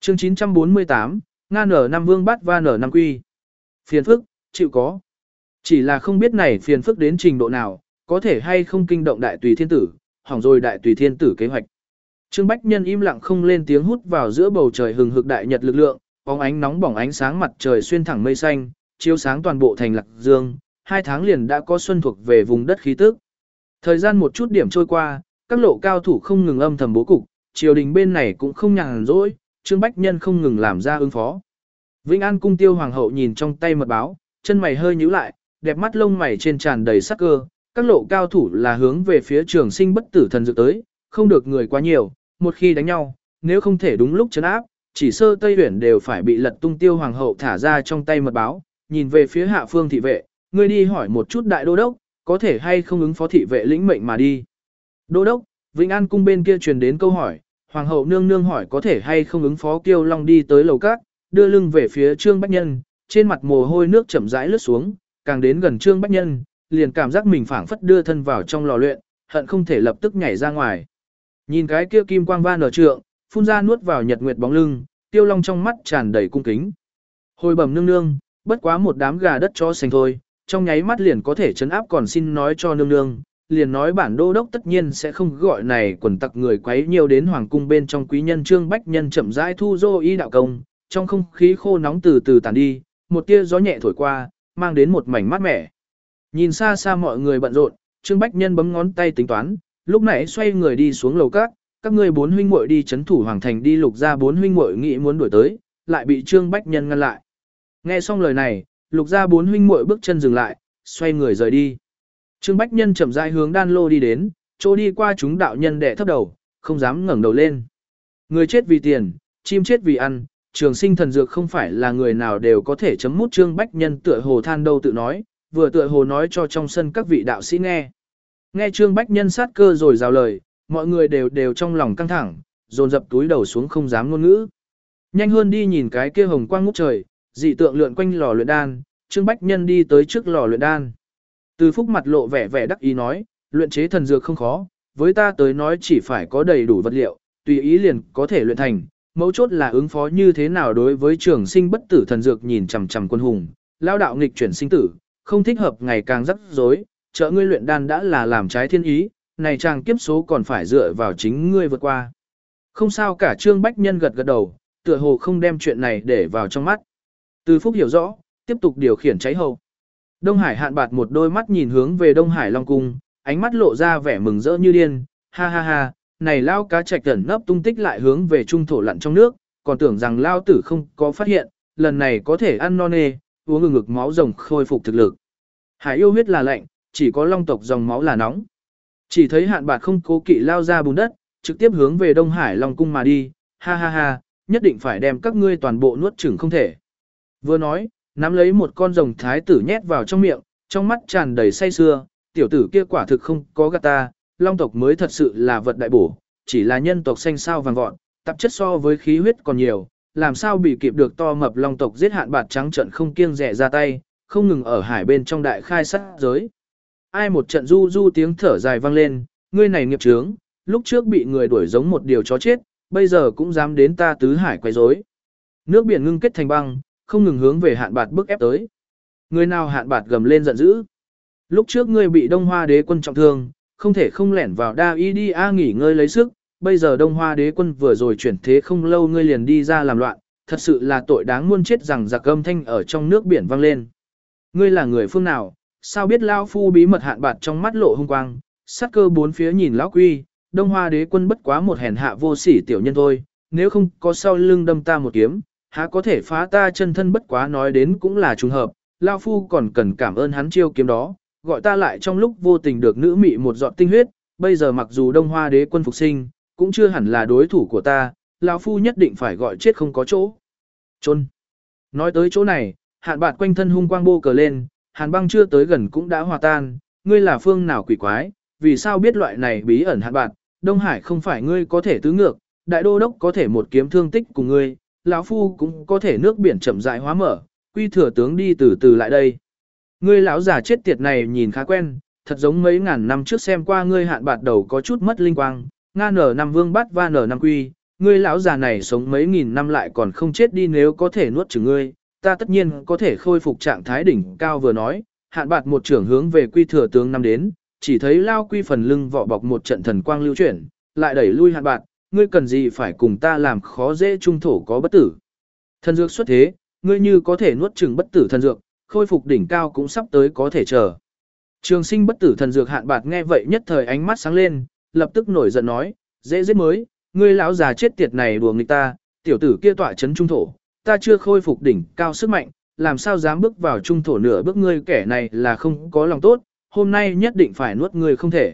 Chương 948, Nga nở năm vương bát và nở năm quy. Phiền phức, chịu có. Chỉ là không biết này phiền phức đến trình độ nào, có thể hay không kinh động đại tùy thiên tử, hỏng rồi đại tùy thiên tử kế hoạch. Trương Bách Nhân im lặng không lên tiếng hút vào giữa bầu trời hừng hực đại nhật lực lượng, bóng ánh nóng bỏng ánh sáng mặt trời xuyên thẳng mây xanh, chiếu sáng toàn bộ thành Lạc Dương, 2 tháng liền đã có xuân thuộc về vùng đất khí tức. Thời gian một chút điểm trôi qua, các lộ cao thủ không ngừng âm thầm bố cục, triều đình bên này cũng không nhàn rỗi, Trương Bách Nhân không ngừng làm ra ứng phó. Vĩnh An cung Tiêu hoàng hậu nhìn trong tay mật báo, chân mày hơi nhíu lại, đẹp mắt lông mày trên tràn đầy sắc cơ, các lộ cao thủ là hướng về phía Trường Sinh bất tử thần dược tới, không được người quá nhiều, một khi đánh nhau, nếu không thể đúng lúc trấn áp, chỉ sơ Tây Uyển đều phải bị lật tung. Tiêu hoàng hậu thả ra trong tay mật báo, nhìn về phía hạ phương thị vệ, ngươi đi hỏi một chút đại đô đốc, có thể hay không ứng phó thị vệ lĩnh mệnh mà đi. Đô đốc, Vĩnh An cung bên kia truyền đến câu hỏi, hoàng hậu nương nương hỏi có thể hay không ứng phó. Kiêu Long đi tới lầu các, đưa lưng về phía Trương Bách Nhân, trên mặt mồ hôi nước chậm rãi lướt xuống, càng đến gần Trương Bách Nhân, liền cảm giác mình phảng phất đưa thân vào trong lò luyện, hận không thể lập tức nhảy ra ngoài. Nhìn cái kia kim quang van ở trượng, phun ra nuốt vào nhật nguyệt bóng lưng, Tiêu Long trong mắt tràn đầy cung kính. Hồi bẩm nương nương, bất quá một đám gà đất chó sành thôi, trong nháy mắt liền có thể trấn áp, còn xin nói cho nương nương, liền nói bản đô đốc tất nhiên sẽ không gọi này quần tặc người quấy nhiều đến hoàng cung bên trong. Quý nhân Trương Bách Nhân chậm rãi thu dô y đạo công, trong không khí khô nóng từ từ tàn đi, một tia gió nhẹ thổi qua, mang đến một mảnh mát mẻ. Nhìn xa xa mọi người bận rộn, Trương Bách Nhân bấm ngón tay tính toán, lúc nãy xoay người đi xuống lầu các ngươi 4 huynh muội đi trấn thủ hoàng thành đi. Lục gia 4 huynh muội nghĩ muốn đuổi tới, lại bị Trương Bách Nhân ngăn lại. Nghe xong lời này, Lục gia 4 huynh muội bước chân dừng lại, xoay người rời đi. Trương Bách Nhân chậm rãi hướng đan lô đi đến, chỗ đi qua chúng đạo nhân đệ thấp đầu, không dám ngẩng đầu lên. Người chết vì tiền, chim chết vì ăn, Trường Sinh thần dược không phải là người nào đều có thể chấm mút. Trương Bách Nhân tựa hồ than đâu tự nói, vừa tựa hồ nói cho trong sân các vị đạo sĩ nghe. Nghe Trương Bách Nhân sát cơ rồi rào lời, mọi người đều trong lòng căng thẳng, dồn dập túi đầu xuống không dám ngôn ngữ. Nhanh hơn đi nhìn cái kia hồng quang ngút trời, dị tượng lượn quanh lò luyện đan. Trương Bách Nhân đi tới trước lò luyện đan. Từ Phúc mặt lộ vẻ vẻ đắc ý nói, luyện chế thần dược không khó, với ta tới nói chỉ phải có đầy đủ vật liệu, tùy ý liền có thể luyện thành, mấu chốt là ứng phó như thế nào đối với Trường Sinh bất tử thần dược. Nhìn chằm chằm Quân Hùng, lao đạo nghịch chuyển sinh tử, không thích hợp ngày càng rắc rối, trợ ngươi luyện đan đã là làm trái thiên ý, này chàng kiếp số còn phải dựa vào chính ngươi vượt qua. Không sao cả. Trương Bách Nhân gật gật đầu, tựa hồ không đem chuyện này để vào trong mắt. Từ Phúc hiểu rõ, tiếp tục điều khiển cháy hầu. Đông Hải Hạn Bạt một đôi mắt nhìn hướng về Đông Hải Long Cung, ánh mắt lộ ra vẻ mừng rỡ như điên, ha ha ha, này lao cá trạch ẩn nấp tung tích lại hướng về trung thổ lặn trong nước, còn tưởng rằng lao tử không có phát hiện, lần này có thể ăn no nê, uống ngực máu rồng khôi phục thực lực. Hải yêu huyết là lạnh, chỉ có long tộc dòng máu là nóng. Chỉ thấy Hạn Bạt không cố kỵ lao ra bùn đất, trực tiếp hướng về Đông Hải Long Cung mà đi, ha ha ha, nhất định phải đem các ngươi toàn bộ nuốt chửng không thể. Vừa nói, nắm lấy một con rồng thái tử nhét vào trong miệng, trong mắt tràn đầy say sưa, tiểu tử kia quả thực không có gạt ta, long tộc mới thật sự là vật đại bổ, chỉ là nhân tộc xanh sao vàng vọt, tạp chất so với khí huyết còn nhiều, làm sao bị kịp được to mập long tộc giết. Hạn Bạt trắng trận không kiêng dè ra tay, không ngừng ở hải bên trong đại khai sát giới. Ai một trận du du tiếng thở dài vang lên, ngươi này nghiệp chướng, lúc trước bị người đuổi giống một điều chó chết, bây giờ cũng dám đến ta tứ hải quấy rối. Nước biển ngưng kết thành băng, không ngừng hướng về Hạn Bạt bức ép tới. Người nào? Hạn Bạt gầm lên giận dữ. Lúc trước ngươi bị Đông Hoa đế quân trọng thương, không thể không lẻn vào Đa Y đi nghỉ ngơi lấy sức, bây giờ Đông Hoa đế quân vừa rồi chuyển thế không lâu ngươi liền đi ra làm loạn, thật sự là tội đáng muôn chết. Rằng giặc âm thanh ở trong nước biển vang lên. Ngươi là người phương nào? Sao biết lão phu bí mật? Hạn Bạt trong mắt lộ hung quang, sát cơ bốn phía nhìn lão quy, Đông Hoa đế quân bất quá một hèn hạ vô sỉ tiểu nhân thôi, nếu không có sau lưng đâm ta một kiếm, há có thể phá ta chân thân. Bất quá nói đến cũng là trùng hợp, lão phu còn cần cảm ơn hắn chiêu kiếm đó, gọi ta lại trong lúc vô tình được nữ mị một giọt tinh huyết, bây giờ mặc dù Đông Hoa đế quân phục sinh, cũng chưa hẳn là đối thủ của ta, lão phu nhất định phải gọi chết không có chỗ chôn. Nói tới chỗ này, Hạn Bạt quanh thân hung quang bô cờ lên, hàn băng chưa tới gần cũng đã hòa tan. Ngươi là phương nào quỷ quái, vì sao biết loại này bí ẩn? Hạn Bạt, Đông Hải không phải ngươi có thể tứ ngược, đại đô đốc có thể một kiếm thương tích cùng ngươi, lão phu cũng có thể nước biển chậm rãi hóa mở, quy thừa tướng đi từ từ lại đây. Ngươi lão già chết tiệt này nhìn khá quen, thật giống mấy ngàn năm trước xem qua ngươi. Hạn Bạt đầu có chút mất linh quang, Nga nở năm vương bát và nở năm quy, ngươi lão già này sống mấy nghìn năm lại còn không chết đi, nếu có thể nuốt chửng ngươi, ta tất nhiên có thể khôi phục trạng thái đỉnh cao. Vừa nói, Hạn Bạt một trưởng hướng về Quy Thừa tướng năm đến, chỉ thấy Lao Quy phần lưng vỏ bọc một trận thần quang lưu chuyển, lại đẩy lui Hạn Bạt, ngươi cần gì phải cùng ta làm khó dễ, trung thổ có bất tử thần dược xuất thế, ngươi như có thể nuốt chửng bất tử thần dược, khôi phục đỉnh cao cũng sắp tới có thể chờ. Trường sinh bất tử thần dược. Hạn Bạt nghe vậy nhất thời ánh mắt sáng lên, lập tức nổi giận nói, dễ giết mới, ngươi lão già chết tiệt này đùa nghịch ta, tiểu tử kia tọa chấn trung thổ, ta chưa khôi phục đỉnh cao sức mạnh, làm sao dám bước vào trung thổ nửa bước, ngươi kẻ này là không có lòng tốt, hôm nay nhất định phải nuốt ngươi không thể.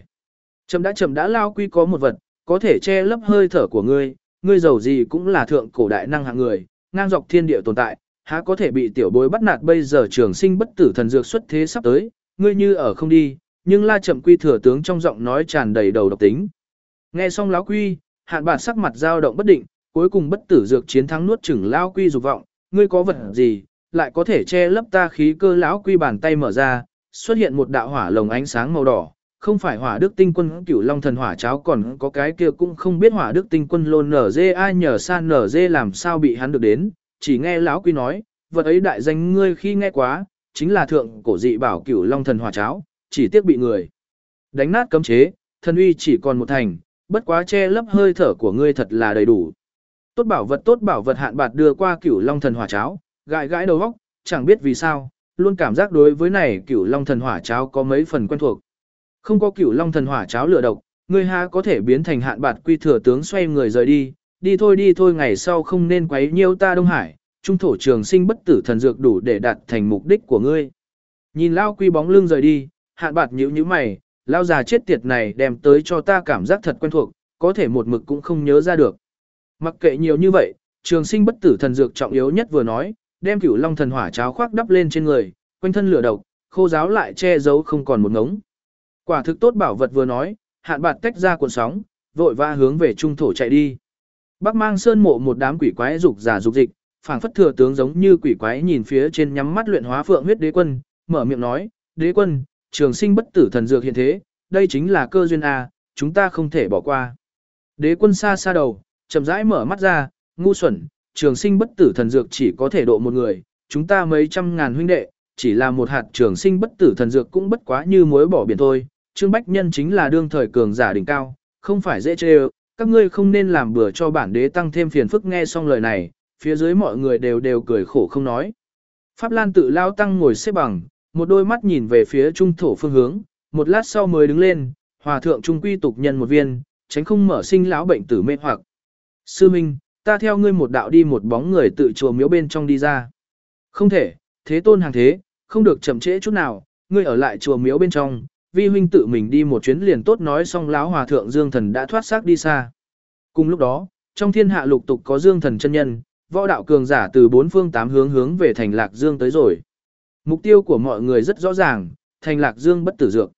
Chậm đã, Lao Quy có một vật, có thể che lấp hơi thở của ngươi, ngươi giàu gì cũng là thượng cổ đại năng hạng người, ngang dọc thiên địa tồn tại, há có thể bị tiểu bối bắt nạt. Bây giờ trường sinh bất tử thần dược xuất thế sắp tới, ngươi như ở không đi, nhưng La Chậm Quy thừa tướng trong giọng nói tràn đầy đầu độc tính. Nghe xong Lão Quy, Hạn Bạt sắc mặt dao động bất định, cuối cùng bất tử dược chiến thắng nuốt chửng Lão Quy dục vọng, ngươi có vật gì lại có thể che lấp ta khí cơ? Lão Quy bàn tay mở ra, xuất hiện một đạo hỏa lồng ánh sáng màu đỏ, không phải Hỏa Đức Tinh Quân Cửu Long Thần Hỏa Cháo, còn có cái kia cũng không biết Hỏa Đức Tinh Quân Lôn NG nhờ san NG làm sao bị hắn được đến, chỉ nghe Lão Quy nói, vật ấy đại danh ngươi khi nghe quá, chính là thượng cổ dị bảo Cửu Long Thần Hỏa Cháo, chỉ tiếc bị người đánh nát cấm chế, thần uy chỉ còn một thành, bất quá che lấp hơi thở của ngươi thật là đầy đủ. Tốt bảo vật. Hạn Bạt đưa qua Cửu Long Thần Hỏa Cháo, gãi gãi đầu óc, chẳng biết vì sao, luôn cảm giác đối với này Cửu Long Thần Hỏa Cháo có mấy phần quen thuộc. Không có Cửu Long Thần Hỏa Cháo lửa độc, ngươi há có thể biến thành Hạn Bạt. Quy thừa tướng xoay người rời đi, đi thôi, ngày sau không nên quấy nhiễu ta Đông Hải, trung thổ trường sinh bất tử thần dược đủ để đạt thành mục đích của ngươi. Nhìn Lao Quy bóng lưng rời đi, Hạn Bạt nhíu mày, lao già chết tiệt này đem tới cho ta cảm giác thật quen thuộc, có thể một mực cũng không nhớ ra được. Mặc kệ nhiều như vậy, trường sinh bất tử thần dược trọng yếu nhất vừa nói, đem Cửu Long Thần Hỏa Cháo khoác đắp lên trên người, quanh thân lửa độc, khô giáo lại che giấu không còn một ngống. Quả thực tốt bảo vật vừa nói, Hạn Bạt tách ra cuộn sóng, vội vã hướng về trung thổ chạy đi. Bắc Mang Sơn mộ một đám quỷ quái dục giả dục dịch, phảng phất thừa tướng giống như quỷ quái nhìn phía trên nhắm mắt luyện hóa Phượng huyết đế quân, mở miệng nói, đế quân, trường sinh bất tử thần dược hiện thế, đây chính là cơ duyên a, chúng ta không thể bỏ qua. Đế quân xa xa đầu, chậm rãi mở mắt ra, ngu xuẩn, trường sinh bất tử thần dược chỉ có thể độ một người, chúng ta mấy trăm ngàn huynh đệ, chỉ là một hạt trường sinh bất tử thần dược cũng bất quá như muối bỏ biển thôi. Trương Bách Nhân chính là đương thời cường giả đỉnh cao, không phải dễ chê ơ, các ngươi không nên làm bừa cho bản đế tăng thêm phiền phức. Nghe xong lời này, phía dưới mọi người đều cười khổ không nói. Pháp Lan Tự Lao Tăng ngồi xếp bằng, một đôi mắt nhìn về phía trung thổ phương hướng, một lát sau mới đứng lên, hòa thượng trung quy tục nhân một viên, tránh không mở sinh lão bệnh tử mê hoặc. Sư Minh, ta theo ngươi một đạo đi. Một bóng người tự chùa miếu bên trong đi ra. Không thể, thế tôn hàng thế, không được chậm trễ chút nào, ngươi ở lại chùa miếu bên trong, vi huynh tự mình đi một chuyến liền tốt. Nói xong lão hòa thượng Dương Thần đã thoát xác đi xa. Cùng lúc đó, trong thiên hạ lục tục có Dương Thần chân nhân, võ đạo cường giả từ bốn phương tám hướng về thành Lạc Dương tới rồi. Mục tiêu của mọi người rất rõ ràng, thành Lạc Dương bất tử dược.